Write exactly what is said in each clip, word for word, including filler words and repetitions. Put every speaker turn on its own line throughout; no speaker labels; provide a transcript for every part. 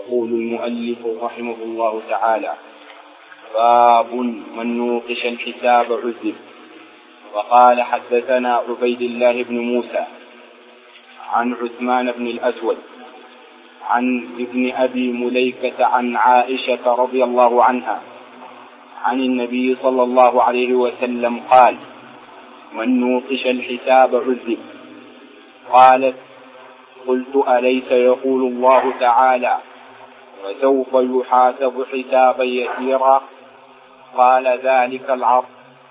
يقول المؤلف رحمه الله تعالى: باب من نوقش الحساب عذب. وقال: حدثنا عبيد الله بن موسى عن عثمان بن الأسود عن ابن أبي مليكة عن عائشة رضي الله عنها عن النبي صلى الله عليه وسلم قال: من نوقش الحساب عذب. قالت: قلت: أليس يقول الله تعالى: وسوف يحاسب حسابا يسيرا؟ قال: ذلك العرض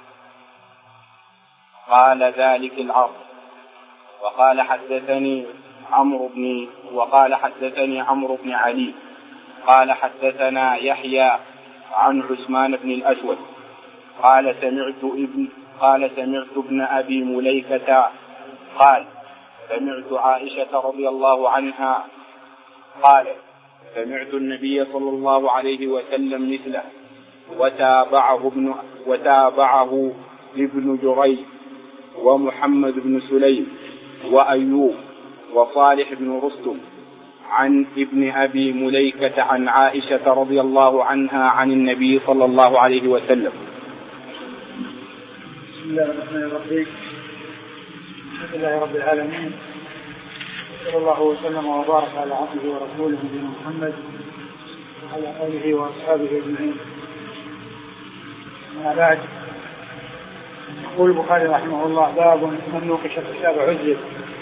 قال ذلك العرض وقال حدثني عمرو بن وقال حدثني عمرو بن علي قال حدثنا يحيى عن عثمان بن الأسود قال سمعت ابن قال سمعت ابن أبي مليكة قال: سمعت عائشة رضي الله عنها قال: سمعت النبي صلى الله عليه وسلم مثله، وتابعه ابن وتابعه ابن جريج ومحمد بن سليم وأيوب وصالح بن رستم عن ابن أبي مليكة عن عائشة رضي الله عنها عن النبي صلى الله عليه وسلم.
بسم الله الرحمن الرحيم. الحمد لله رب العالمين، صلى الله وسلم وبارك على عبده ورسوله نبينا محمد وعلى آله وأصحابه أجمعين. أما بعد، يقول البخاري رحمه الله: باب من نوقش الحساب عذب.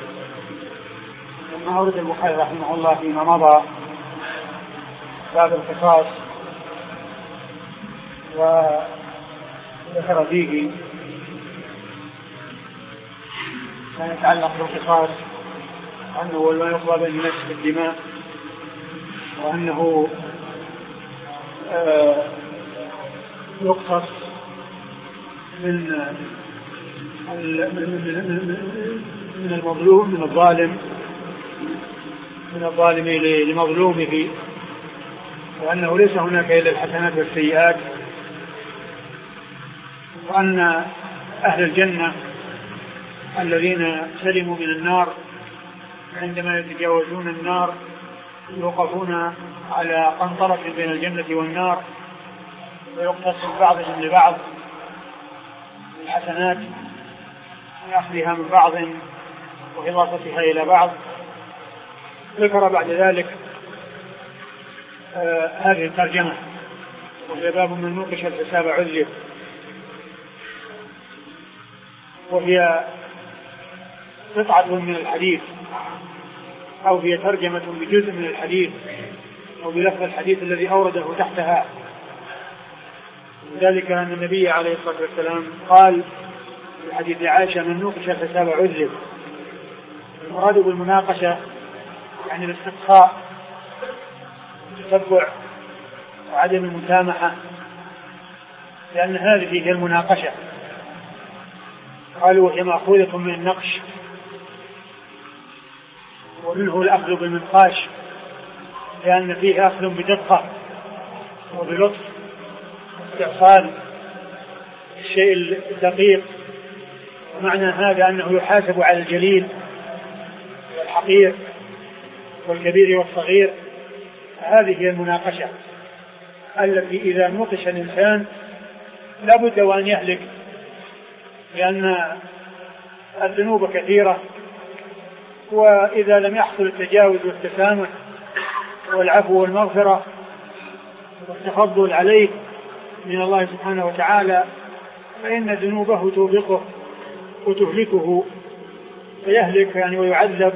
لما أورد البخاري رحمه الله فيما مضى باب القصاص، وذكر فيه ما يتعلق بالقصاص، أنه هو ما يقضى بين الناس بالدماء، وأنه آه يقتص من من المظلوم من الظالم من الظالم لمظلومه، وأنه ليس هناك إلا الحسنات والسيئات، وأن أهل الجنة الذين سلموا من النار عندما يتجاوزون النار يوقفون على قنطرة بين الجنة والنار، ويقتص بعضهم لبعض الحسنات ويأخذها من بعض وإضافتها إلى بعض. ذكر بعد ذلك آه هذه الترجمة، وهي باب من نوقش الحساب عذب، وهي قطعة من الحديث، أو هي ترجمة بجزء من الحديث أو بلفظ الحديث الذي أورده تحتها. ذلك أن النبي عليه الصلاة والسلام قال في حديث عائشة: من نوقش الحساب عذب. المراد بالمناقشة يعني الاستقصاء، التتبع وعدم المسامحة، لأن هذه هي المناقشة. قالوا: وهي مأخوذة من النقش، ومنه الأخذ بالمنقاش، لأن فيه أخذ بدقة وبلطف، استئصال الشيء الدقيق. ومعنى هذا أنه يحاسب على الجليل والحقير والكبير والصغير. هذه هي المناقشة التي إذا نوقش الإنسان لابد وأن يهلك، لأن الذنوب كثيرة، وإذا لم يحصل التجاوز والتسامح والعفو والمغفرة والتفضل عليه من الله سبحانه وتعالى فإن ذنوبه توبقه وتهلكه، فيهلك يعني ويعذب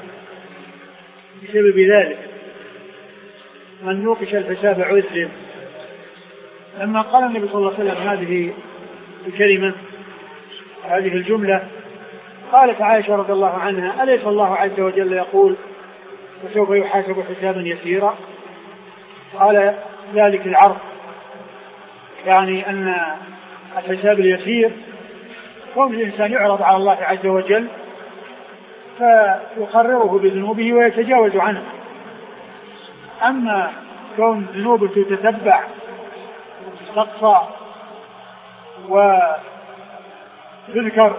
بسبب ذلك. من نوقش الحساب عذب. لما قال النبي صلى الله عليه وسلم هذه الكلمة هذه الجملة قالت عائشة رضي الله عنها: أليس الله عز وجل يقول: وسوف يحاسب حسابا يسيرا؟ قال: ذلك العرض، يعني أن الحساب اليسير كون الإنسان يعرض على الله عز وجل فيقرره بذنوبه ويتجاوز عنه. أما كون ذنوبه تتتبع وتستقصى وتذكر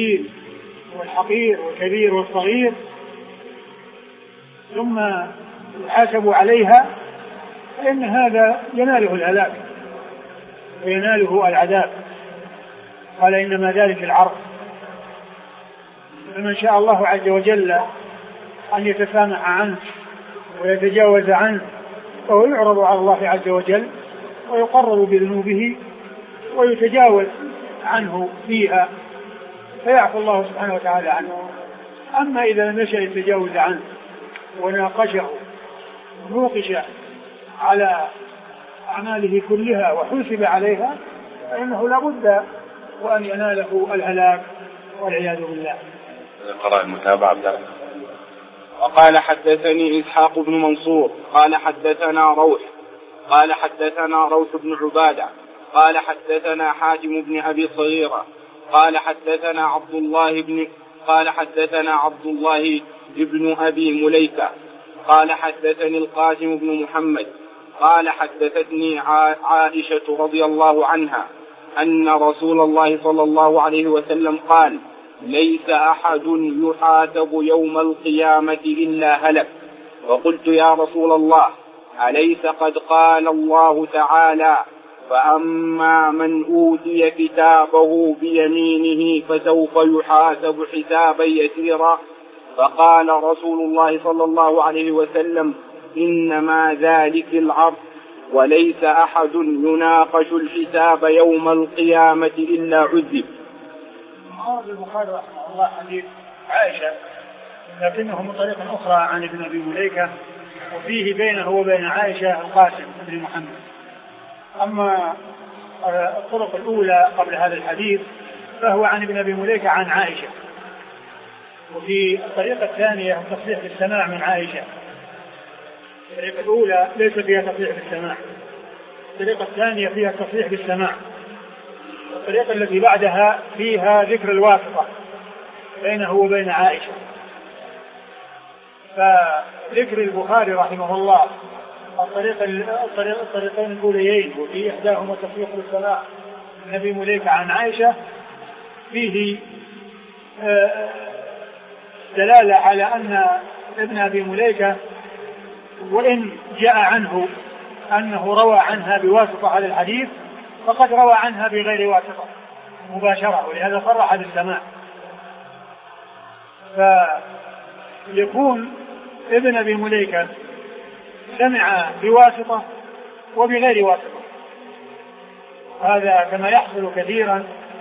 الجليل والحقير والكبير والصغير ثم يحاسب عليها فإن هذا يناله الهلاك ويناله العذاب. قال إنما ذلك العرض. فمن شاء الله عز وجل أن يتسامح عنه ويتجاوز عنه فهو يعرض على الله عز وجل ويقرر بذنوبه ويتجاوز عنه فيها فيعفو الله سبحانه وتعالى عنه. أما إذا لم يشأ التجاوز عنه وناقشه ونوقش على أعماله كلها وحسب عليها فإنه لا بد وأن يناله الهلاك والعياذ بالله.
قرأ المتابعة. وقال حدثني إسحاق بن منصور قال حدثنا روح قال حدثنا روح بن عبادة قال حدثنا حاتم بن أبي صغيرة قال حدثنا عبد الله بن قال حدثنا عبد الله بن أبي مليكة قال حدثني القاسم بن محمد قال حدثتني عائشة رضي الله عنها أن رسول الله صلى الله عليه وسلم قال ليس أحد يحاسب يوم القيامة إلا هلك. وقلت يا رسول الله أليس قد قال الله تعالى فأما من أوتي كتابه بيمينه فسوف يحاسب حسابا يسيرا؟ فقال رسول الله صلى الله عليه وسلم إنما ذلك العرض وليس أحد يناقش الحساب يوم القيامة إلا عذب.
قال البخاري رحمه الله حديث عائشة لكنه من طريق أخرى عن ابن أبي مليكة وفيه بينه وبين عائشة القاسم بن محمد. أما الطرق الأولى قبل هذا الحديث فهو عن ابن أبي مليكة عن عائشة. وفي الطريقة الثانية تصريح بالسماع من عائشة. الطريقة الأولى ليس فيها تصريح بالسماع، الطريقة الثانية فيها تصريح بالسماع. الطريقة التي بعدها فيها ذكر الواسطة بينه وبين عائشة. فذكر البخاري رحمه الله الطريق الطريق الطريقين الأوليين وفي إحداهما تصريح بالسماع من أبي مليكة عن عائشة فيه دلالة على أن ابن أبي مليكة وإن جاء عنه أنه روى عنها بواسطة هذا الحديث فقد روى عنها بغير واسطة مباشرة ولهذا صرح بالسماع. فيكون ابن أبي مليكة سمع بواسطة وبغير واسطة. هذا كما يحصل كثيرا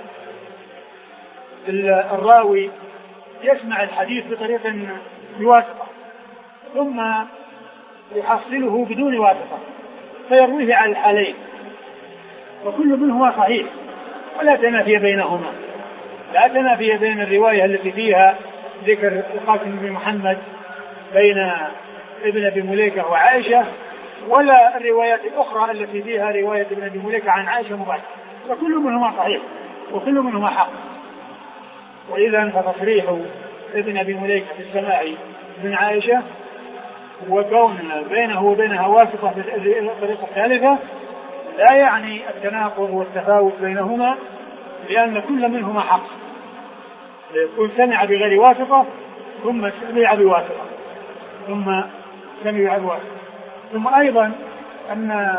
الراوي يسمع الحديث بطريق بواسطة ثم يحصله بدون واسطة فيرويه على الحالين وكل منهما صحيح ولا تنافي بينهما. لا تنافي بين الرواية التي فيها ذكر القاسم بن محمد بين ابن أبي مليكة وعائشة ولا الروايات الأخرى التي فيها رواية ابن أبي مليكة عن عائشة مباشرة، وكل منهما صحيح وكل منهما حق. وإذا فتصريح ابن أبي مليكة في السماع من عائشة وكون بينه وبينها واسطة في الطريقة الثالثة لا يعني التناقض والتفاوت بينهما، لأن كل منهما حق. يكون سمع بغير واسطة ثم سمع بواسطة ثم سمع بواسطة. ثم أيضا أن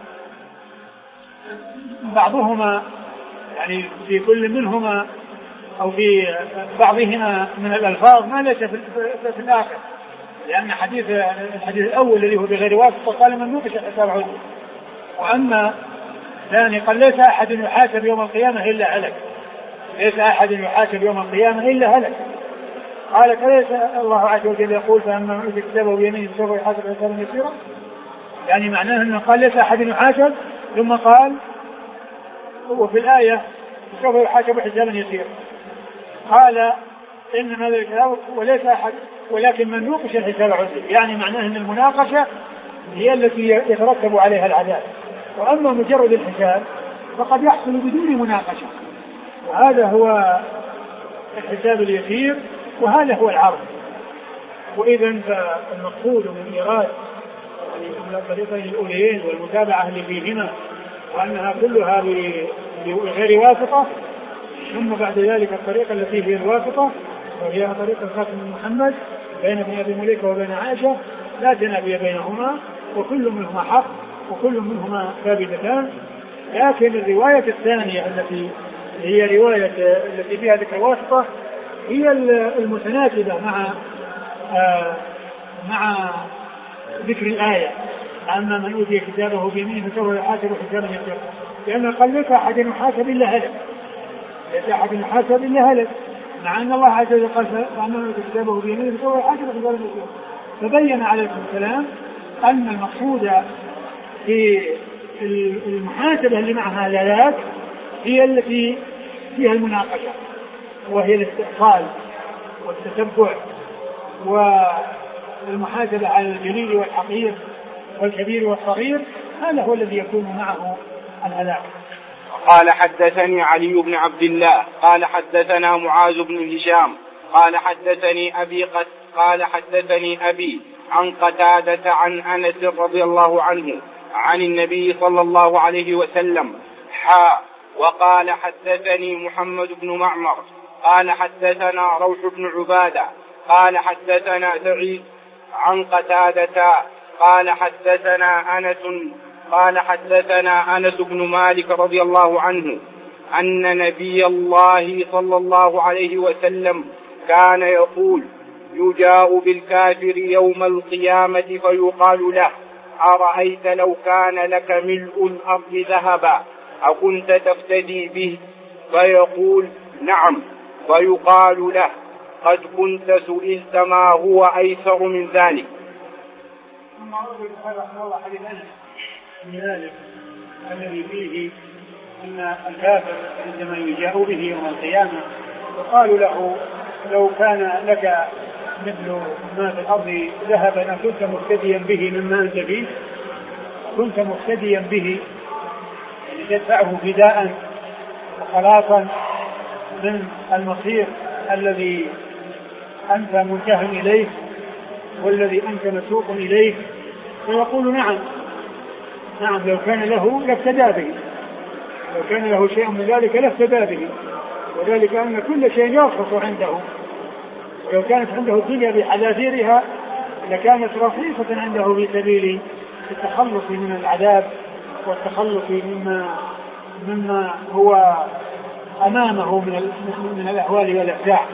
بعضهما يعني في كل منهما أو في بعضهما من الألفاظ ما ليس في الآخر، لأن حديث الحديث الأول الذي هو بغير واسطة قال من نوقش الحساب عذر. وأما ثاني قال ليس أحد يحاسب يوم القيامة إلا هلك، ليس أحد يحاسب يوم القيامة إلا هلك. قال فليس الله عز وجل يقول فأما من أوتي كتابه بيمينه سوف يحاسب حسابا يسيرا، يعني معناه أنه قال ليس أحد يحاسب ثم قال وفي الآية سوف يحاسب حسابا يسيرا. قال إنما ذلك وليس أحد ولكن من نوقش الحساب عذر، يعني معناه أن المناقشة هي التي يترتب عليها العذاب، وأما مجرد الحساب فقد يحصل بدون مناقشة، وهذا هو الحساب اليسير وهذا هو العرض. وإذا فالمقصود من إيراد من الطريقين الأوليين والمتابعة اللي فيهما وأنها كلها بغير واسطة، ثم بعد ذلك الطريقة التي هي الواسطة وهي طريقة القاسم بن محمد بين ابن أبي مليكة وبين عائشة، لا تنافي بينهما وكل منهما حق وكل منهما ثابتتان. لكن الرواية الثانية التي هي رواية التي فيها ذكر واسطة هي المتناسبة مع آه مع ذكر الآية: أما من أوتي كتابه بيمينه فسوف يحاسب حسابا يسيرا. لأن قال ليس أحد يحاسب إلا هلك، ليس أحد يحاسب إلا هلك، مع أن الله عز وجل قال: أما من أوتي كتابه بيمينه فسوف يحاسب حسابا يسيرا. فبين عليه السلام أن المقصود في المحاسبة اللي معها الآيات هي التي فيها المناقشة، وهي الاستئصال والتتبع والمحاسبة على الجليل والحقير والكبير والصغير. هذا هو الذي يكون معه الهلاك.
قال حدثني علي بن عبد الله قال حدثنا معاذ بن هشام قال حدثني أبي قد قال حدثني أبي عن قتادة عن أنس رضي الله عنه عن النبي صلى الله عليه وسلم حا وقال حدثني محمد بن معمر قال حدثنا روح بن عبادة قال حدثنا سعيد عن قتادة قال حدثنا أنس قال حدثنا أنس بن مالك رضي الله عنه أن نبي الله صلى الله عليه وسلم كان يقول: يجاء بالكافر يوم القيامة فيقال له: أرأيت لو كان لك ملء الأرض ذهبا أكنت تفتدي به؟ فيقول: نعم. فيقال له: قد كنت سئلت ما هو أيسر من ذلك.
ثم أرد رحمه الله حديث أنس بن مالك الذي فيه أن الكافر عندما يجاء به يوم القيامة يقال له: لو كان لك مثل ما في الأرض ذهبا كنت مفتديا به مما أنت فيه، كنت مفتديا به يعني تدفعه فداء وخلاصا من المصير الذي أنت منتهى إليه والذي أنت مسوق إليه. فيقول: نعم نعم لو كان له لافتدى به، لو كان له شيء من ذلك لافتدى به، وذلك أن كل شيء يرخص عنده، ولو كانت عنده الدنيا بحذافيرها لكانت رخيصة عنده في سبيل التخلص من العذاب والتخلص مما مما هو أمامه من من الأهوال والأفزاع.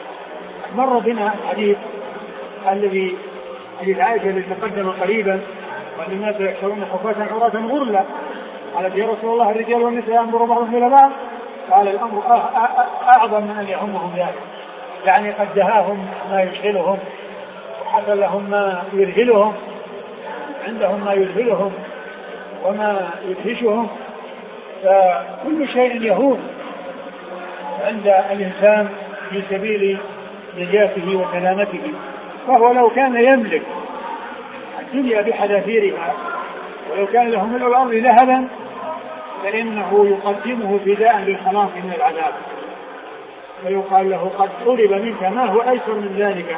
مر بنا الحديث الذي حديث عائشة الذي تقدم قريبا: وأن الناس يحشرون حفاة عراة غرلا. قالت: يا رسول الله الرجال والنساء يأمر بعضهم إلى بعض؟ قال: الأمر أعظم من أن يهمهم ذلك، يعني قد دهاهم ما يشغلهم وحصل لهم ما يذهلهم، عندهم ما يذهلهم وما يدهشهم، فكل شيء يهون عند الإنسان في سبيل نجاته وسلامته. فهو لو كان يملك الدنيا بحذافيرها ولو كان له ملء الأرض ذهبا فإنه يقدمه فداء للخلاص من العذاب، ويقال له: قد طلب منك ما هو أيسر من ذلك،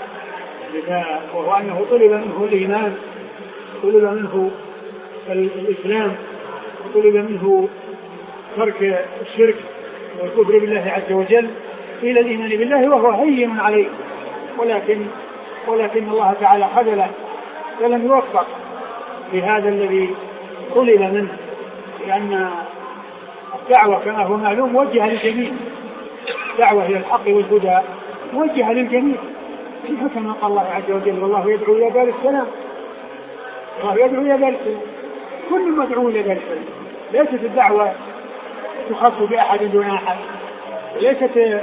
وهو أنه طلب منه الإيمان، طلب منه الإسلام، وطلب منه ترك الشرك والكفر بالله عز وجل إلى الإيمان بالله، وهو هين عليه، ولكن ولكن الله تعالى خذله ولم يوفق بهذا الذي طلب منه، لأن الدعوة كما هو معلوم موجهة للجميع، الدعوة هي الحق والهدى موجهة للجميع، كما قال الله عز وجل: والله يدعو إلى دار السلام، الله يدعو إلى دار السلام، كل مدعو إلى دار السلام. ليست الدعوة تخص بأحد دون أحد، ليست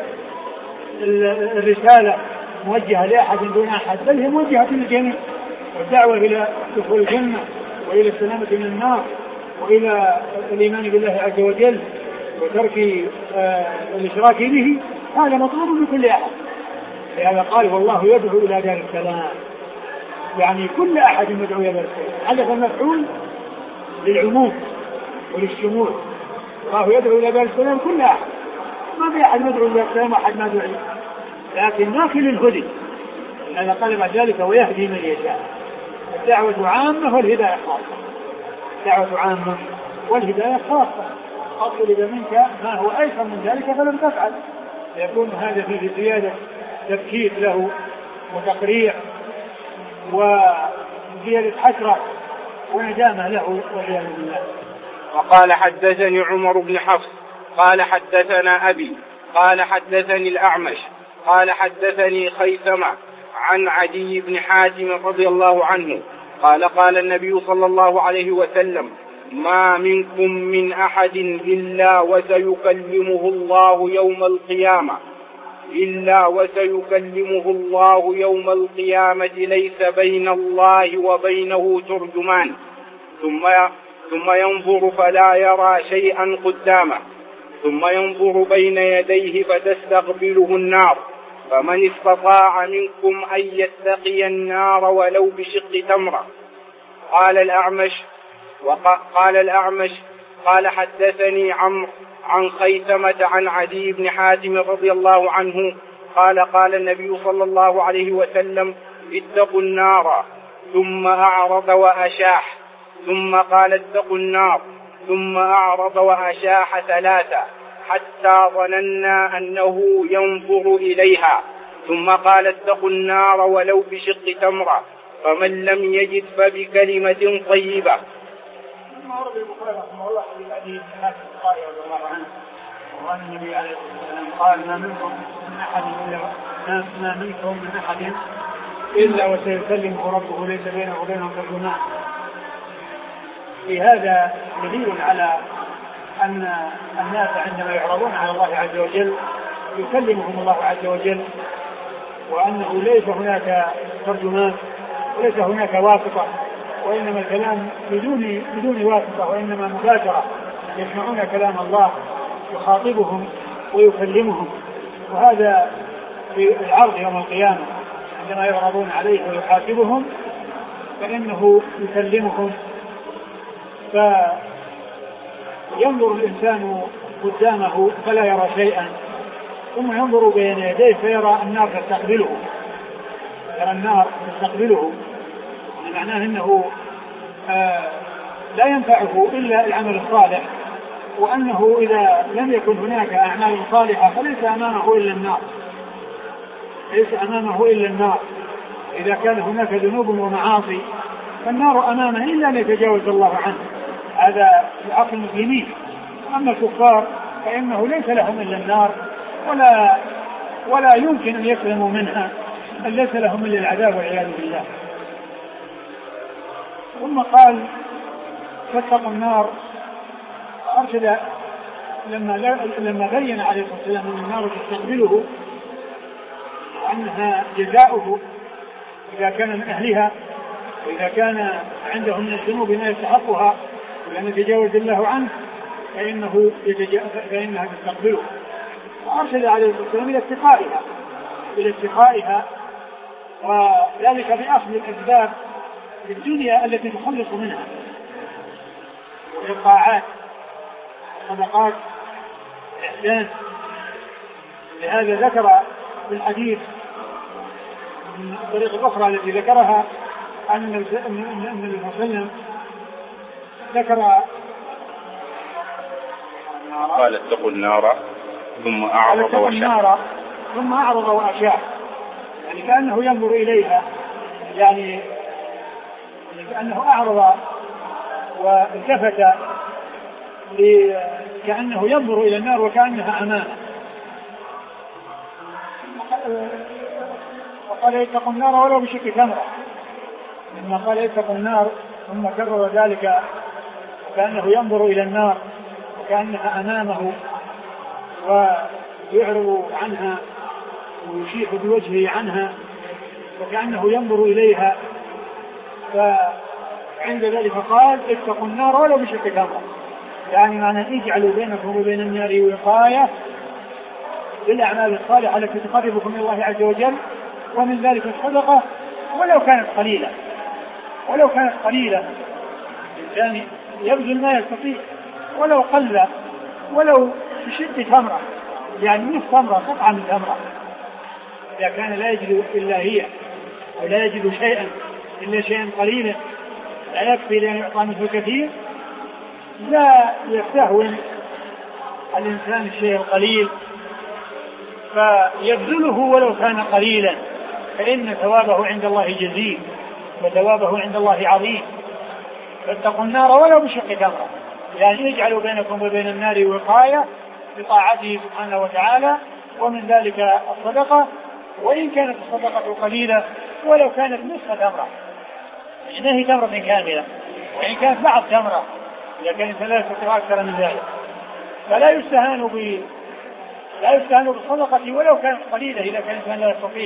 الرسالة موجهة لأحد دون أحد، بل هي موجهة للجميع، والدعوة إلى دخول الجنة وإلى السلامة من النار وإلى الإيمان بالله عز وجل وترك آه الإشراك به، هذا مطلوب من كل أحد. لهذا قال: والله يدعو إلى دار السلام، يعني كل أحد يدعو إلى دار السلام، حدث المفعول للعموم وللشمول. الله يدعو إلى دار السلام كل أحد، ما في أحد يدعو إلى السلام وأحد ما يدعو، لكن ناقل الهدي. لأن قال بعد ذلك: ويهدي من يشاء. الدعوة عامة والهداية خاصة، الدعوة عامة والهداية خاصة. أطلب منك ما هو أيسر من ذلك فلم تفعل، يكون هذا فيه زيادة تبكيت له وتقريع وزيادة حسرة وندامة له والعياذ بالله.
وقال حدثني عمر بن حفص قال حدثنا أبي قال حدثني الأعمش قال حدثني خيثمة عن عدي بن حاتم رضي الله عنه قال قال النبي صلى الله عليه وسلم ما منكم من أحد إلا وسيكلمه الله يوم القيامة إلا وسيكلمه الله يوم القيامة ليس بين الله وبينه ترجمان ثم ثم ينظر فلا يرى شيئا قدامه ثم ينظر بين يديه فتستقبله النار فمن استطاع منكم أن يتقي النار ولو بشق تمرة. قال الأعمش وقال الأعمش قال حدثني عمرو عن خيثمة عن عدي بن حاتم رضي الله عنه قال قال النبي صلى الله عليه وسلم اتقوا النار ثم أعرض وأشاح ثم قال اتقوا النار ثم أعرض وأشاح ثلاثة حتى ظننا أنه ينظر إليها ثم قال اتقوا النار ولو بشق تمرة فمن لم يجد فبكلمة طيبة.
ثم ورد البخاري رحمه الله في الحديث هذا البخاري رضي الله عنه وقال النبي عليه الصلاة والسلام قال ما منكم من أحد إلا ما منكم من أحد إلا وسيكلمه ربه ليس بينه وبينه ترجمان. في هذا دليل على أن الناس عندما يعرضون على الله عز وجل يكلمهم الله عز وجل وأنه ليس هناك ترجمان وليس هناك واسطة وإنما الكلام بدون بدون واسطة وإنما مباشرة يسمعون كلام الله يخاطبهم ويكلمهم. وهذا في العرض يوم القيامة عندما يعرضون عليه ويحاسبهم فإنه يكلمهم فينظر الإنسان قدامه فلا يرى شيئا ثم ينظر بين يديه فيرى النار تستقبله يرى النار تستقبله معناه أنه آه لا ينفعه إلا العمل الصالح وأنه إذا لم يكن هناك أعمال صالحة فليس أمامه إلا النار ليس أمامه إلا النار. إذا كان هناك ذنوب ومعاصي فالنار أمامه إلا أن يتجاوز الله عنه. هذا في حق المسلمين. أما الكفار فإنه ليس لهم إلا النار ولا ولا يمكن أن يسلموا منها بل ليس لهم إلا العذاب والعياذ بالله. ثم قال فاتقوا النار أرشد لما لما بين عليه الصلاة والسلام أن النار تستقبله وأنها جزاؤه إذا كان من أهلها وإذا كان عنده من الذنوب ما يستحقها ولم يتجاوز الله عنه فإنه فإنها تستقبله. وأرشد عليه الصلاة والسلام إلى اتقائها إلى اتقائها وذلك بأخذ الأسباب في الدنيا التي تخلص منها والطاعات صدقات إحسان. لهذا ذكر في الحديث من الطريقة الأخرى التي ذكرها أن النبي صلى الله عليه وسلم ذكر
قال اتقوا النار ثم أعرض وأشاح
ثم أعرض وأشاح يعني كأنه ينظر إليها يعني كأنه أعرض والتفت كأنه ينظر إلى النار وكأنها أمامه. وقال اتقوا النار ولو بشق تمرة لما قال اتقوا النار ثم كرر ذلك كأنه ينظر إلى النار وكأنها أمامه ويعرض عنها ويشيح بوجهه عنها وكأنه ينظر إليها. فعند ذلك قال اتقوا النار ولو بشق تمرة يعني معنى اجعلوا بينكم وبين النار وقاية بالأعمال الصالحة التي تقربكم من الله عز وجل ومن ذلك الصدقة ولو كانت قليلة ولو كانت قليلة الإنسان يبذل ما يستطيع ولو قل ولو بشق تمرة يعني نصف تمرة قطعة من تمرة إذا كان لا يجد إلا هي ولا يجد شيئا إلا شيئا قليلا لا يكفي لأن يعطى منه كثير لا يستهون الإنسان الشيء القليل فيبذله ولو كان قليلا فإن ثوابه عند الله جزيل وثوابه عند الله عظيم. فاتقوا النار ولو بشق تمرة، يعني يجعلوا بينكم وبين النار وقاية بطاعته سبحانه وتعالى. ومن ذلك الصدقة، وإن كانت الصدقة قليلة ولو كانت نصف تمرة، ما هي تمرة كاملة، وإن كانت بعض تمرة إذا كان لا يستطيع أكثر من ذلك، فلا يستهان ب لا يستهان بالصدقة ولو كانت قليلة إذا كان الإنسان لا يستطيع،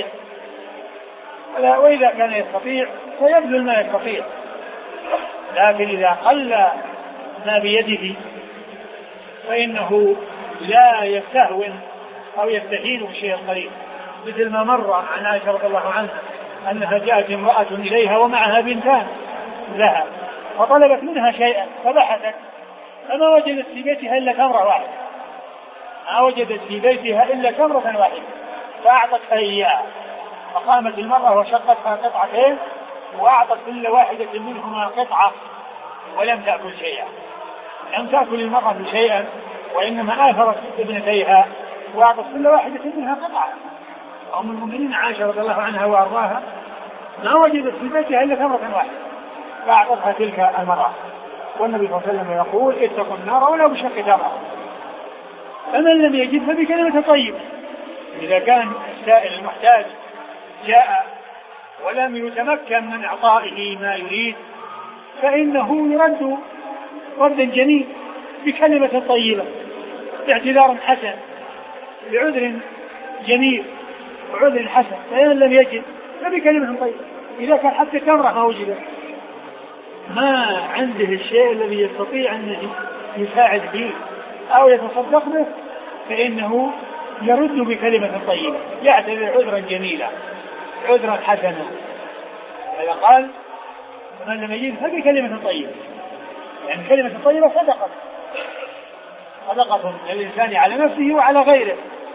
وإذا كان يستطيع فيبذل ما يستطيع. لكن إذا قل ما بيده فإنه لا يستهون أو يستهين بالشيء القليل، مثل ما مر عن عائشة رضي الله عنها أنها جاءت امرأة إليها ومعها بنتان لها وطلبت منها شيئا فبحثت فما وجدت في بيتها إلا تمرة واحدة، ما وجدت في بيتها إلا تمرة واحدة فأعطتها إياها. فقامت المرأة وشقتها قطعتين وأعطت كل واحدة منهما قطعة ولم تأكل شيئا، لم تأكل المرأة شيئا وإنما آثرت ابنتيها وأعطت كل واحدة منها قطعة. أم المؤمنين عائشة رضي الله عنها وأرضاها ما وجدت في بيتها إلا تمرة واحدة فأعطتها تلك المرأة. والنبي صلى الله عليه وسلم يقول اتقوا النار ولو بشق تمرة. فمن لم يجد فبكلمة طيبة، إذا كان السائل المحتاج جاء ولم يتمكن من إعطائه ما يريد فإنه يرد ردا جميل بكلمة طيبة باعتذار حسن بعذر جميل وعذر حسن. فإن لم يجد فبكلمة طيبة. إذا كان حتى تمرة ما وجد ما عنده الشيء الذي يستطيع أن يساعد به أو يتصدق به فإنه يرد بكلمة طيبة، يعتذر عذرا جميلا عذرا حسنا. هذا قال من لم يجد فبكلمة طيبة، يعني كلمة طيبة صدقة صدقة للإنسان على نفسه وعلى غيره.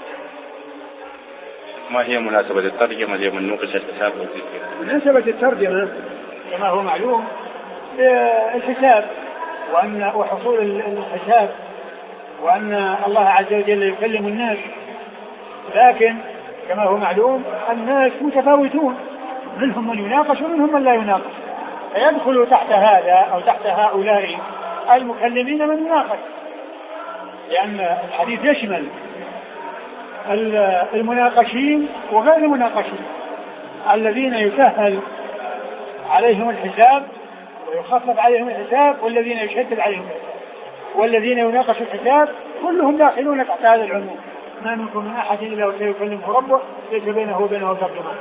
ما هي مناسبة الترجمة لمن نوقش الحساب والذكر؟
مناسبة الترجمة كما هو معلوم الحساب وأن وحصول الحساب وأن الله عز وجل يكلم الناس، لكن كما هو معلوم الناس متفاوتون، منهم من يناقش ومنهم من لا يناقش، فيدخل تحت هذا أو تحت هؤلاء المكلمين من يناقش، لأن الحديث يشمل المناقشين وغير المناقشين، الذين يسهل عليهم الحساب ويخفف عليهم الحساب والذين يشدد عليهم الحساب والذين يناقشوا الحساب كلهم داخلون تحت هذا العموم. ما منكم من أحد إلا وسيكلمه ربه ليس بينه وبينه ترجمان.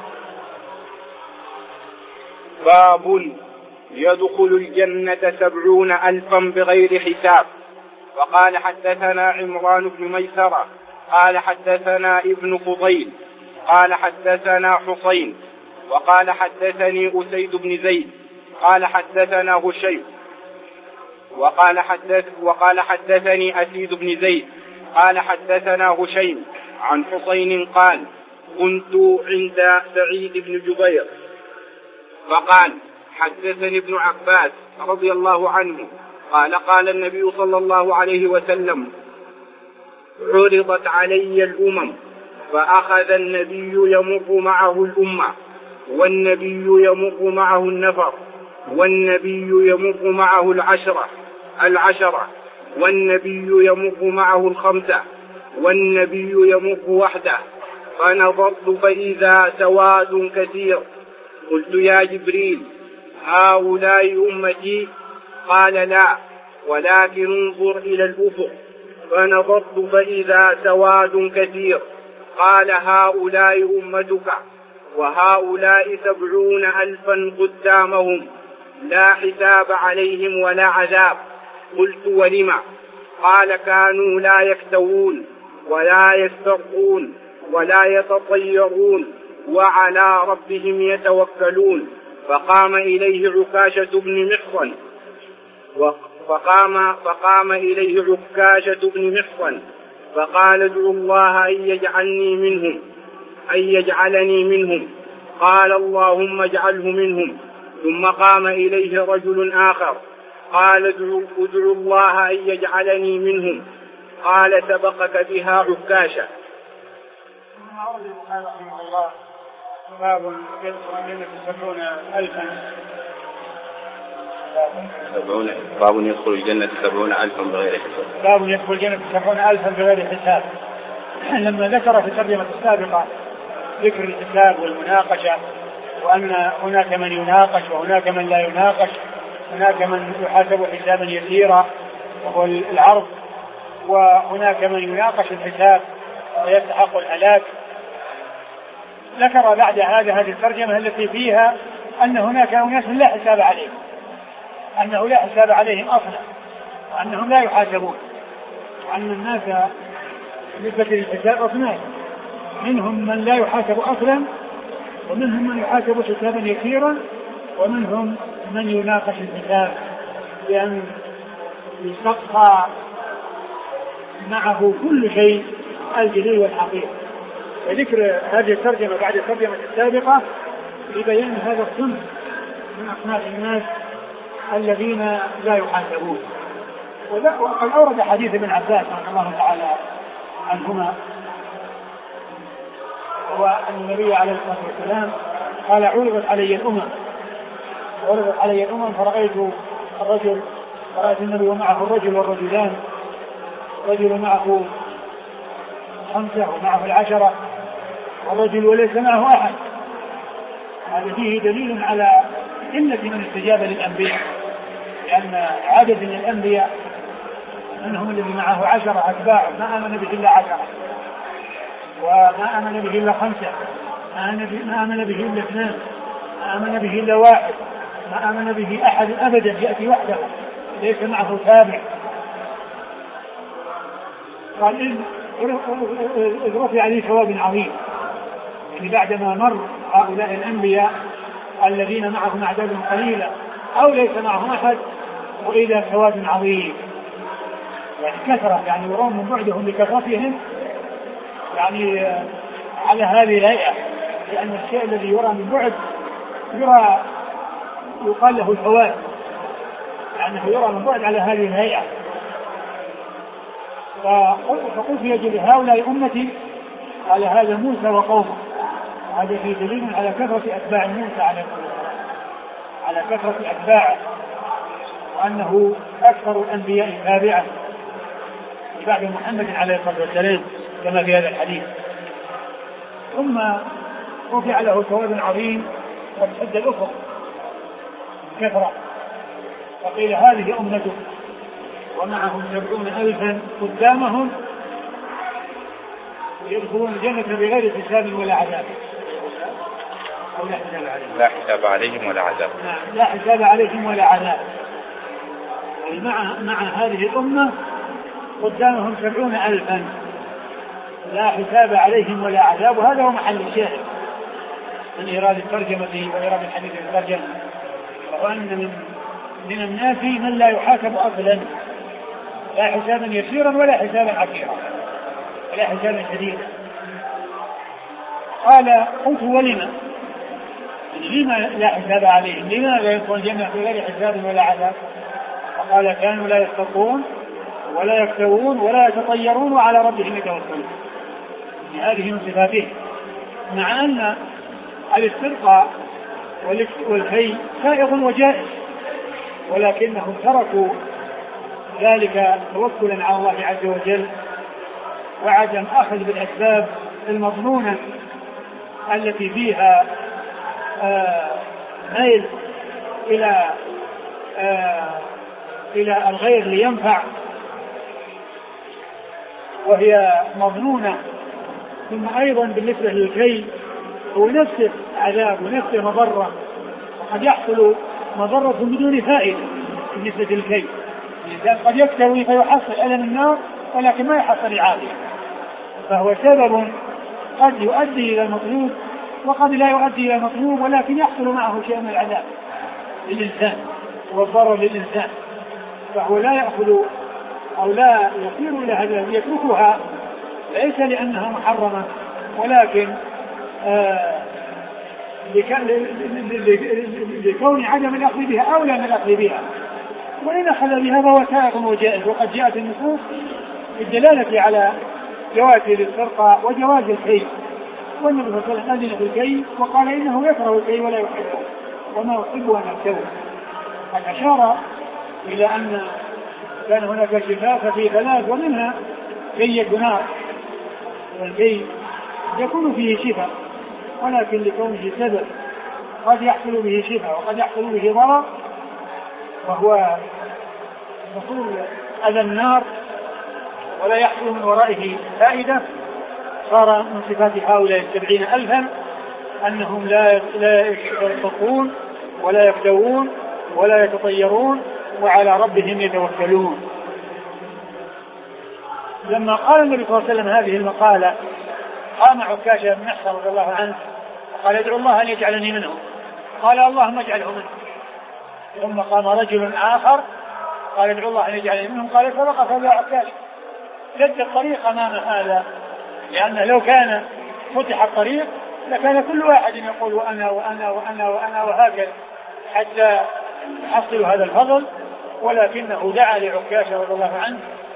باب يدخل الجنة سبعون ألفا بغير حساب. وقال حدثنا عمران بن ميسرة قال حدثنا ابن فضيل قال حدثنا حسين وقال حدثني أسيد بن زيد قال حدثنا هشيم وقال حدث وقال حدثني أسيد بن زيد قال حدثنا هشيم عن حسين قال كنت عند سعيد بن جبير فقال حدثني ابن عباس رضي الله عنه قال قال النبي صلى الله عليه وسلم عرضت علي الأمم فأخذ النبي يمر معه الأمة والنبي يمر معه النفر والنبي يمر معه العشرة العشرة والنبي يمر معه الخمسة والنبي يمر وحده فنظرت فإذا سواد كثير قلت يا جبريل هؤلاء أمتي؟ قال لا ولكن انظر إلى الأفق فنظرت فإذا سواد كثير قال هؤلاء أمتك وهؤلاء سبعون ألفا قدامهم لا حساب عليهم ولا عذاب. قلت ولم؟ قال كانوا لا يكتوون ولا يسترقون ولا يتطيرون وعلى ربهم يتوكلون. فقام إليه عكاشة بن محصن فقام, فقام إليه عكاشة بن محصن فقال ادعوا الله أن يجعلني منهم أن يجعلني منهم. قال اللهم اجعله منهم. ثم قام إليه رجل آخر قال ادعوا الله أن يجعلني منهم. قال سبقك بها عكاشة.
ثم أورد البخاري رحمه الله باب يدخل الجنة سبعون ألفا
باب يدخل الجنة سبعون ألفا بغير حساب
باب يدخل الجنة سبعون ألفا بغير حساب. لما ذكر في الترجمة السابقة ذكر الحساب والمناقشة، وأن هناك من يناقش وهناك من لا يناقش، هناك من يحاسب حسابا يسيرا وهو العرض، وهناك من يناقش الحساب ويستحق الهلاك. ذكر بعد هذا هذه الترجمة التي فيها أن هناك أناس لا حساب عليهم، أنه لا حساب عليهم أصلا، وأنهم لا يحاسبون، وأن الناس بالنسبة للحساب أصناف، منهم من لا يحاسب أصلا، ومنهم من يحاسب حسابا يسيرا، ومنهم من يناقش الحساب بأن يستقصى معه كل شيء الجليل والحقيقي. وذكر هذه الترجمة بعد الترجمة السابقة لبيان هذا الصنف من أصناف الناس الذين لا يحاسبون. وقد أورد حديث ابن عباس رضي الله تعالى عنهما، هو أن النبي عليه الصلاة والسلام قال عرضت علي الأمم عرضت علي الأمم فرأيت الرجل فرأيت النبي ومعه الرجل والرجلان، رجل معه خمسة ومعه العشرة، والرجل وليس معه أحد. هذا فيه دليل على قلة من استجاب للأنبياء، لأن عدد من الأنبياء منهم الذي معه عشرة أتباع ما آمن به إلا عشرة، وما آمن به إلا خمسة، ما آمن به إلا اثنان، ما آمن به إلا واحد، ما آمن به أحد أبدا، يأتي وحده ليس معه تابع. قال إذ رفع عليه ثواب عظيم، يعني بعدما مر هؤلاء الأنبياء الذين معهم أعداد قليلة أو ليس معهم أحد، وإذا ثواب عظيم، يعني كثرة، يعني يرون من بعدهم بكثرتهم، يعني على هذه الهيئة، لأن الشيء الذي يرى من بعد يرى يقال له الفوائد، لأنه يرى من بعد على هذه الهيئة. فقلت يجب هؤلاء أمتي، قال هذا موسى وقومه. هذا في دليل على كثرة أتباع موسى عليه السلام، على كثرة أتباعه، وأنه أكثر الأنبياء تابعا بعد محمد عليه الصلاة والسلام كما في هذا الحديث. ثم رفع له ثواب عظيم وامتد الأفق كثرة، وقيل هذه أمته ومعهم سبعون ألفا قدامهم يدخلون الجنة بغير حساب ولا عذاب، أو لا حساب عليهم
لا حساب عليهم ولا عذاب
لا حساب عليهم ولا عذاب. مع مع هذه الأمة قدامهم سبعون ألفا لا حساب عليهم ولا عذاب. وهذا هو محل الشاهد من إيراد الترجمة وإيراد الحديث الترجمة، وأن من من الناس من لا يحاسب أصلا، لا حسابا يسيرا ولا حسابا عسيرا ولا حسابا شديدا. قال قلت ولما لما لا حساب عليهم، لماذا يدخل الجنة بغير حساب ولا عذاب؟ فقال كانوا لا يستطيعون ولا يكتوون ولا يتطيرون وعلى ربهم يتوكلون. هذه من صفاتهم، مع أن الاسترقاء والكي سائغ وجائز، ولكنهم تركوا ذلك توكلا على الله عز وجل، وعدم أخذ بالأسباب المضمونة التي فيها آه ميل إلى آه إلى الغير لينفع، وهي مضمونة. ثم أيضا بالنسبة للكي هو نفسه عذاب ونفسه مضرة، وقد يحصل مضرة بدون فائدة بالنسبة للكي. الإنسان قد يكتوي فيحصل ألم النار ولكن ما يحصل العافية، فهو سبب قد يؤدي إلى المطلوب وقد لا يؤدي إلى المطلوب، ولكن يحصل معه شيء من العذاب للإنسان والضرر للإنسان، فهو لا يأخذ أو لا يصير إلى هذا، يتركها ليس لأنها محرمة، ولكن آه لكون عدم الأخذ بها أولى من الأخذ بها، وإن أخذ بها فهو سائغ وجائز. وقد جاءت النصوص بالدلالة على جواز الاسترقاء وجواز الكي والنبي صلى الله عليه وسلم أذن في الكي وقال إنه يكره الكي ولا يحبه وما يحب أن أكتوه. قد أشار إلى أن كان هناك شفاء في ثلاث ومنها كي نار، والكي يكون فيه شفاء ولكن لكونه سبب قد يحصل به شفاء وقد يحصل به ضرر، وهو دخول أذى النار ولا يحصل من ورائه فائدة. صار من صفات هؤلاء السبعين ألفا أنهم لا لا يشركون ولا يكدوون ولا يتطيرون وعلى ربهم يتوكلون. لما قال النبي صلى الله عليه وسلم هذه المقالة قام عكاشة بن محصن رضي الله عنه قال ادعو الله أن يجعلني منهم، قال اللهم اجعله منهم. ثم قام رجل آخر قال ادعو الله أن يجعلني منهم، قال سبق فلا عكاشة، سد الطريق أمام هذا، لأن لو كان فتح الطريق لكان كل واحد يقول وأنا وأنا وأنا وأنا وهكذا حتى يحصل هذا الفضل، ولكنه دعا لعكاشة رضي الله عنه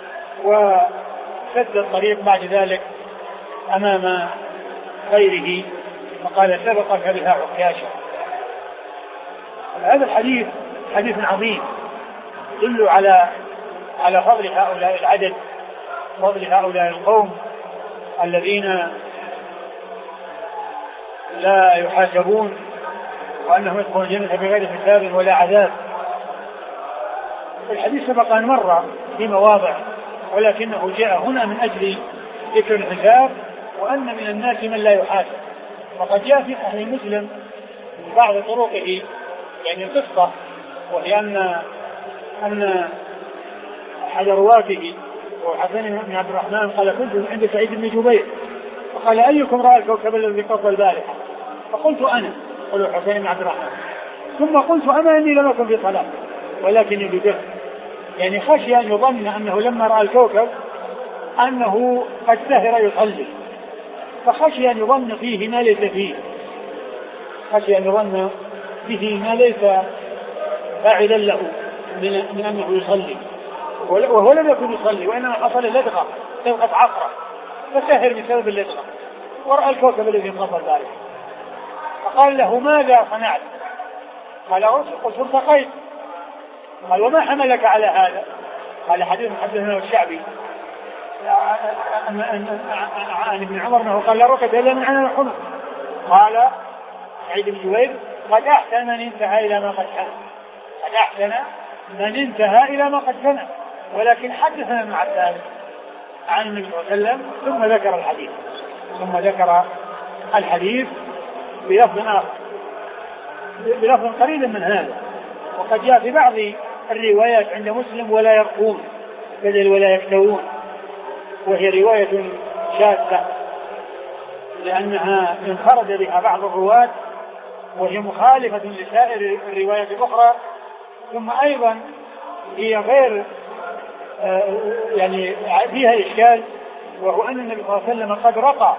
وسد الطريق بعد ذلك أمام غيره فقال سبقك بها عكاشة. هذا الحديث حديث عظيم يدل على على فضل هؤلاء العدد، فضل هؤلاء القوم الذين لا يحاسبون وأنهم يدخلون الجنة بغير حساب ولا عذاب. الحديث سبق أن مر في مواضع ولكنه جاء هنا من أجل ذكر الحساب وأن من الناس من لا يحاسب. وقد جاء في صحيح مسلم من بعض طرقه يعني القصة، وهي أن أن أحد رواته وحسين بن عبد الرحمن قال كنت عند سعيد بن جبير فقال أيكم رأى الكوكب الذي قضى البارحة؟ فقلت أنا، قلت حسين بن عبد الرحمن، ثم قلت أما إني لم أكن في صلاة ولكني بدفع، يعني خشي أن يظن أنه لما رأى الكوكب أنه قد سهر يصلي، فخشي أن يظن فيه ما ليس فيه، خشي أن يظن به ما ليس فاعلا له من, من أنه يصلي، وهو لم يكن يصلي وإنما حصل لدغة لدغة عقرة فسهر بسبب اللدغة ورأى الكوكب الذي انقضى ذلك. فقال له ماذا صنعت؟ قال قلت ارتقيت. قال وما حملك على هذا؟ قال حديث حدثنا الشعبي عن ابن عمر انه قال لا ركعت الا من عن الحمر. قال سعيد بن جبير قد احسن من انتهى الى ما قد كان، قد احسن من انتهى الى ما قد كان، ولكن حدثنا مع الثالث عن النبي صلى الله عليه وسلم ثم ذكر الحديث ثم ذكر الحديث بلفظ آخر بلفظ قريب من هذا. وقد جاء في بعض الروايات عند مسلم ولا يرقون بدل ولا يكتوون، وهي رواية شاذة لأنها انفرد بها بعض الرواة وهي مخالفة لسائر الروايات الأخرى، ثم أيضا هي غير يعني فيها إشكال، وهو أن النبي صلى الله عليه وسلم قد رقى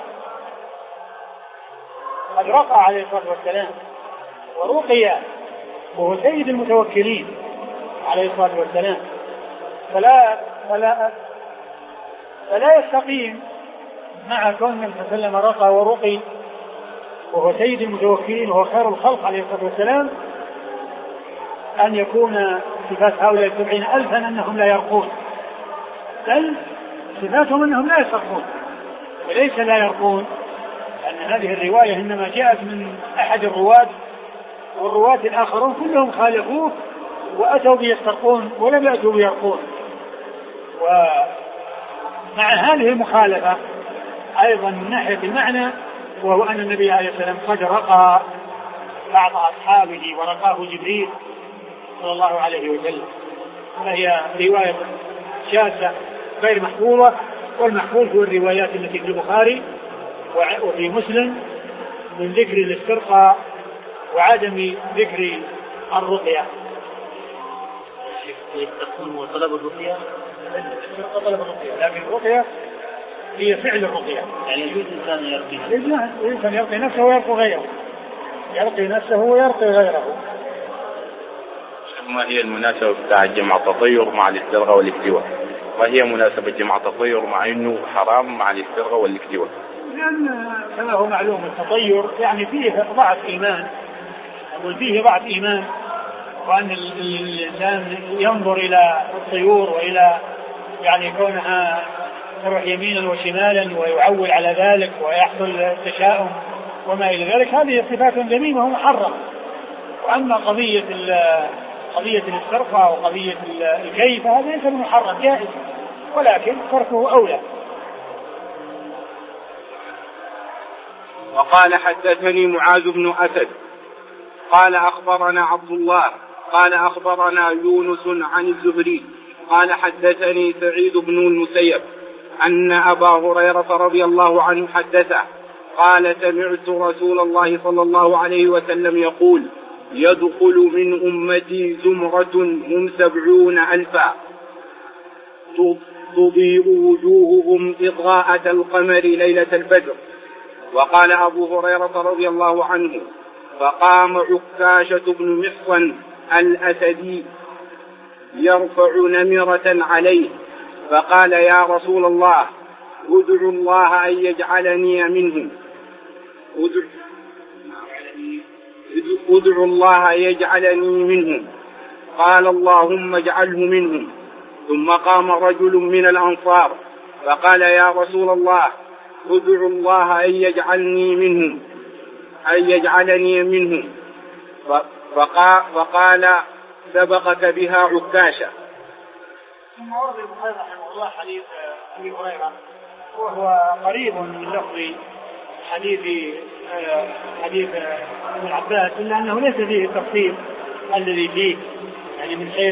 قد رقى عليه الصلاة والسلام ورقي وهو سيد المتوكلين عليه الصلاة والسلام، فلا فلا فلا يستقيم مع كون النبي صلى الله عليه وسلم رقى ورقي وهو سيد المتوكلين وهو خير الخلق عليه الصلاة والسلام أن يكون صفات هؤلاء السبعين ألفا أنهم لا يرقون، بل صفاتهم أنهم لا يسترقون وليس لا يرقون، لأن هذه الرواية إنما جاءت من أحد الرواة والرواة الآخرون كلهم خالفوه وأتوا بيسترقون ولم يأتوا بيرقون. ومع هذه المخالفة أيضا من ناحية المعنى وهو أن النبي عليه السلام قد رقى بعض أصحابه ورقاه جبريل صلى الله عليه وسلم، فهي رواية شاذة غير محفوظة، والمحفوظ هو الروايات التي في البخاري وفي مسلم من ذكر الاسترقاء وعدم ذكر الرقية.
يستقون وطلب الرقية
طلب الرقية، لكن الرقية هي فعل الرقية،
يعني يجوز الإنسان يرقي
الإنسان يرقي نفسه ويرقي غيره، يرقي نفسه ويرقي غيره.
ما هي المناسبة بتاع جمع التطير مع الاسترقاء والاكتواء؟ ما هي مناسبة جمع التطير مع إنه حرام مع الاسترقاء والاكتواء؟
لأن كما هو معلوم التطير يعني فيه ضعف إيمان، أقول فيه ضعف إيمان، وأن الإنسان ينظر إلى الطيور وإلى يعني كونها تروح يمينا وشمالا ويعول على ذلك ويحصل تشاؤم وما إلى ذلك، هذه صفات ذميمة ومحرمة. وأما قضية قضية الاسترخاء وقضية الكيف هذا ليس محرم، جائز، ولكن تركه أولى.
وقال حدثني معاذ بن أسد قال أخبرنا عبد الله قال أخبرنا يونس عن الزهري قال حدثني سعيد بن المسيب أن أبا هريرة رضي الله عنه حدثه قال سمعت رسول الله صلى الله عليه وسلم يقول يدخل من أمتي زمرة هم سبعون ألفا تضيء وجوههم إضاءة القمر ليلة البدر. وقال أبو هريرة رضي الله عنه فقام عكاشة بن محصن الأسدي يرفع نمرة عليه فقال يا رسول الله ادعو الله أن يجعلني منهم ادعو الله أن يجعلني منهم. قال اللهم اجعله منهم. ثم قام رجل من الأنصار فقال يا رسول الله ادعو الله أن يجعلني منهم أن يجعلني منهم. فقال سبقك بها عكاشة.
ثم ورد البخاري رحمه الله حديث أبي هريرة وهو قريب من لفظ حديث حديث ابن عباس، إلا أنه ليس فيه التفصيل الذي فيه يعني من حيث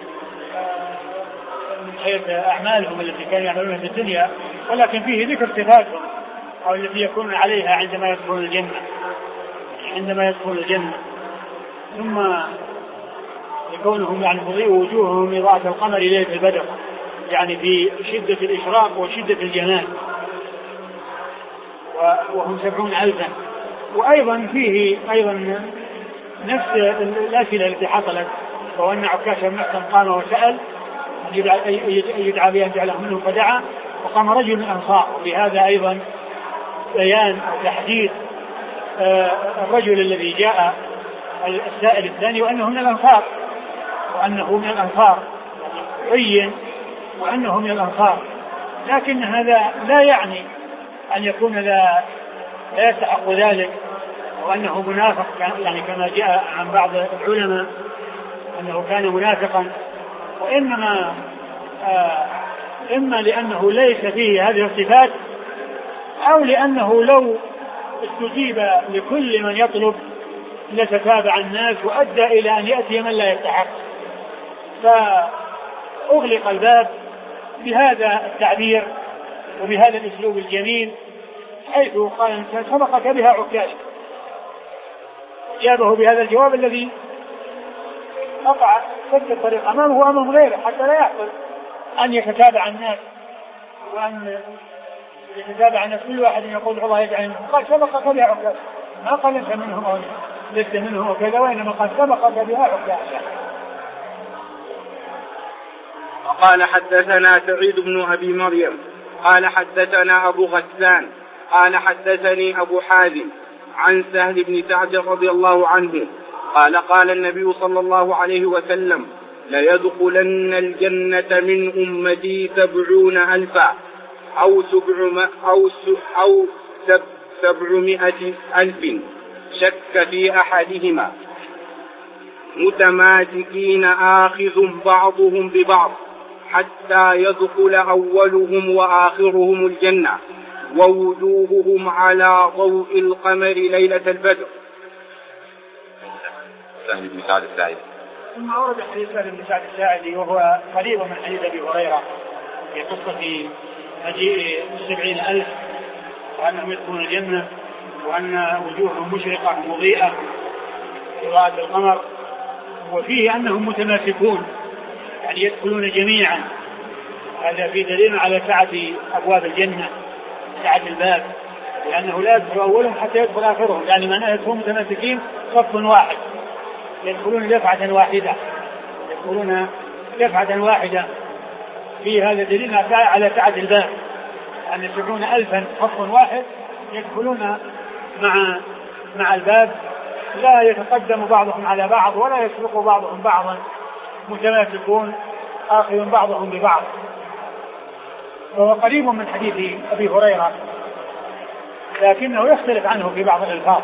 من حيث أعمالهم التي كانوا يعملونها في الدنيا، ولكن فيه ذكر صفاتهم أو التي يكون عليها عندما يدخلون الجنة عندما يدخلون الجنة ثم يكونهم يعني تضيء وجوههم إضاءة القمر ليلة البدر، يعني في شدة الإشراق وشدة الجمال، وهم سبعون ألفا. وأيضا فيه أيضا نفس الأسئلة التي حصلت، وأن عكاشة بن محصن قام وسأل أن يدعى بأن جعله منه فدعا، وقام رجل من الأنصار. وبهذا أيضا بيان وتحديد الرجل الذي جاء السائل الثاني وأنه من الأنصار وأنه من الأنصار عين وأنه من الأنصار، لكن هذا لا يعني أن يكون لا, لا يستحق ذلك وأنه منافق، يعني كما جاء عن بعض العلماء أنه كان منافقا، وإنما آه إما لأنه ليس فيه هذه الصفات أو لأنه لو استجيب لكل من يطلب لتتابع الناس وأدى إلى أن يأتي من لا يستحق، فأغلق الباب بهذا التعبير وبهذا الأسلوب الجميل، حيث قال سبقك بها عكاشة، جابه بهذا الجواب الذي قطع سد الطريق أمامه وأمام غيره حتى لا يحصل أن يتتابع الناس وأن يتتابع الناس كل واحد يقول الله يجعل منهم. قال سبقك بها عكاشة، ما قال أنت منهم أو لست منهم وكذا، وإنما قال سبقك بها عكاشة.
وقال حدثنا سعيد بن أبي مريم قال حدثنا أبو غسان قال حدثني أبو حازم عن سهل بن سعد رضي الله عنه قال قال النبي صلى الله عليه وسلم ليدخلن الجنة من أمتي سبعون ألفا أو سبع أو أو سب سبعمائة ألف شك في أحدهما متماسكين آخذ بعضهم ببعض حتى يدخل أولهم وآخرهم الجنة ووجوههم على ضوء القمر ليلة البدر. سهل بن سعد الساعدي.
ثم ورد حديث سهل بن سعد الساعدي وهو قريب من حديث أبي هريرة في قصة مجيء السبعين ألف وأنهم يدخلون الجنة وأن وجوههم مشرقة مضيئة إضاءة القمر، وفيه أنهم متماسكون يعني يدخلون جميعا. هذا في دليل على سعة أبواب الجنة، سعة الباب، لأنه لا يدخل أولهم حتى يدخل آخرهم، يعني معناه يدخلون متماسكين صف واحد، يدخلون دفعة واحدة يدخلون دفعة واحدة. في هذا دليل على سعة الباب، أن يسبعون ألفا صف واحد يدخلون مع مع الباب لا يتقدم بعضهم على بعض ولا يسبق بعضهم بعضا، متماسكون آخذ بعضهم ببعض. وهو قريب من حديث أبي هريرة لكنه يختلف عنه في بعض الألفاظ.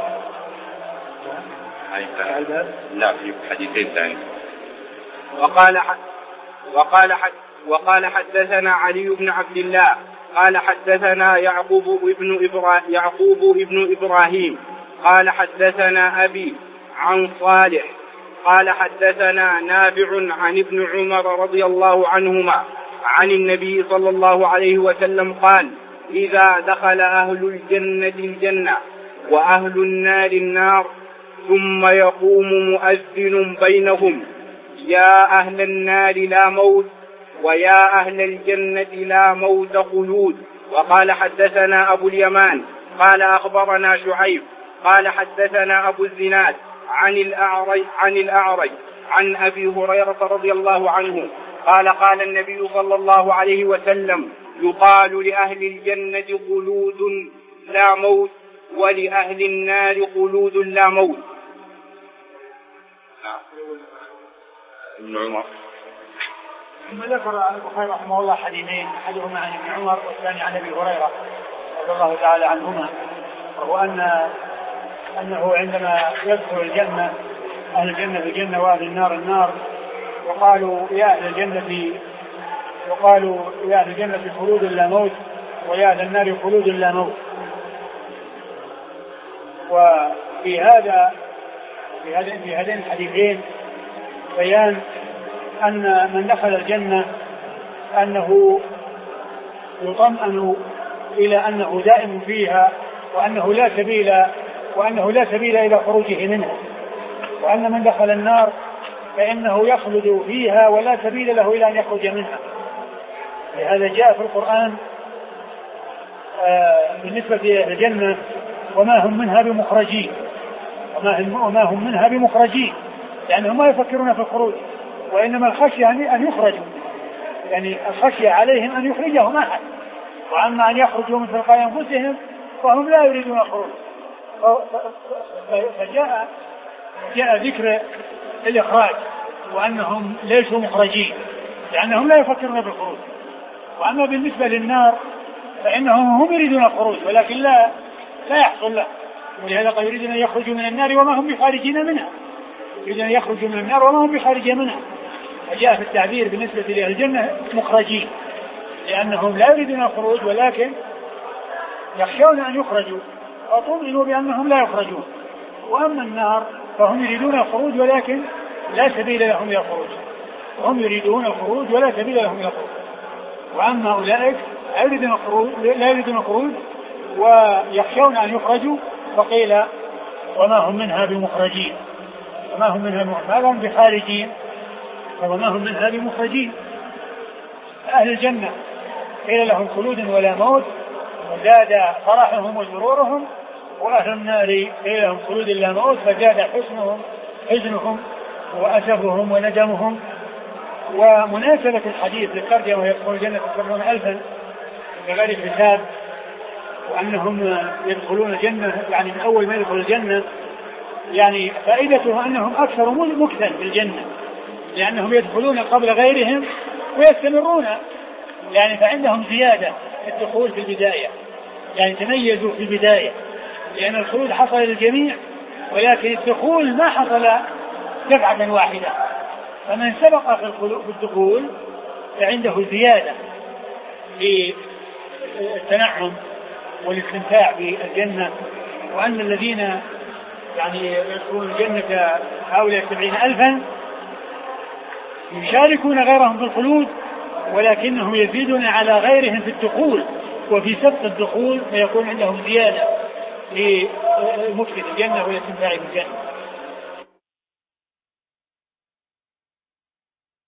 لا في حديثين ثاني. وقال حد وقال حد وقال حدثنا علي بن عبد الله قال حدثنا يعقوب ابن إبرا يعقوب ابن إبراهيم قال حدثنا أبي عن صالح قال حدثنا نافع عن ابن عمر رضي الله عنهما عن النبي صلى الله عليه وسلم قال: إذا دخل أهل الجنة الجنة وأهل النار النار ثم يقوم مؤذن بينهم: يا أهل النار لا موت، ويا أهل الجنة لا موت خلود. وقال حدثنا أبو اليمان قال أخبرنا شعيب قال حدثنا أبو الزناد عن الأعرج عن الأعرج عن أبي هريرة رضي الله عنه قال: قال النبي صلى الله عليه وسلم: يقال لأهل الجنة خلود لا موت، ولأهل النار خلود لا موت. ابن عمر.
ثم ذكر البخاري رحمه الله حديثين، احدهما عن ابن عمر والثاني عن ابي هريره رضي الله تعالى عنهما، وهو ان انه عندما يدخل الجنه اهل الجنه في الجنه واهل النار النار، وقالوا يا اهل الجنه وقالوا يا اهل الجنه خلود لا موت، ويا اهل النار خلود لا موت. وفي هذا في هذين في هذين الحديثين بيان أن من دخل الجنة أنه يطمئن إلى أنه دائم فيها، وأنه لا سبيل وأنه لا سبيل إلى خروجه منها، وأن من دخل النار فإنه يخلد فيها ولا سبيل له إلى أن يخرج منها. لهذا جاء في القرآن بالنسبة للجنة: وما هم منها بمخرجين، وما هم منها بمخرجين، لأنهم ما يفكرون في الخروج، وإنما الخشية يعني أن يخرجوا، يعني الخشية عليهم أن يخرجهم أحد، وأما أن يخرجوا من تلقاء أنفسهم فهم لا يريدون الخروج. فجاء جاء ذكر الإخراج وأنهم ليسوا مخرجين لأنهم لا يفكرون بالخروج. وأما بالنسبة للنار فإنهم هم يريدون الخروج ولكن لا لا يحصل له، ولهذا قد يريدون أن يخرجوا من النار وما هم بخارجين منها، يريدون أن يخرجوا من النار وما هم بخارجين منها. فجاء في التعبير بالنسبة لأهل الجنة مخرجين، لأنهم لا يريدون الخروج ولكن يخشون أن يخرجوا، وطمئنوا بأنهم لا يخرجون. وأما النار فهم يريدون الخروج ولكن لا سبيل لهم إلى الخروج، وهم يريدون الخروج ولا سبيل لهم إلى الخروج. وأما أولئك لا يريدون الخروج لا يريدون الخروج ويخشون أن يخرجوا، فقيل: وما هم منها بمخرجين، وما هم منها ما هم بخارجين، وما هم منها بمخرجين. أهل الجنة قيل لهم خلود ولا موت، وزاد فرحهم وسرورهم. وأهل النار قيل لهم خلود لا موت، فزاد حزنهم حزنهم وأسفهم وندمهم. ومناسبة الحديث للترجمة ويدخلون الجنة سبعون ألفا بغير حساب، وأنهم يدخلون الجنة يعني من أول ما يدخل الجنة، يعني فائدته أنهم أكثر مكثا في الجنة، لأنهم يدخلون قبل غيرهم ويستمرون، يعني فعندهم زيادة الدخول في البداية، يعني تميزوا في البداية، لأن الخلود حصل للجميع ولكن الدخول ما حصل دفعة واحدة. فمن سبق في الدخول فعنده زيادة في التنعم والاستمتاع بالجنة. وأن الذين يعني يدخلون الجنة هؤلاء سبعين ألفا يشاركون غيرهم في الخلود، ولكنهم يزيدون على غيرهم في الدخول وفي سبق الدخول، فيكون عندهم زيادة لمكث الجنة والاستمتاع بالجنة.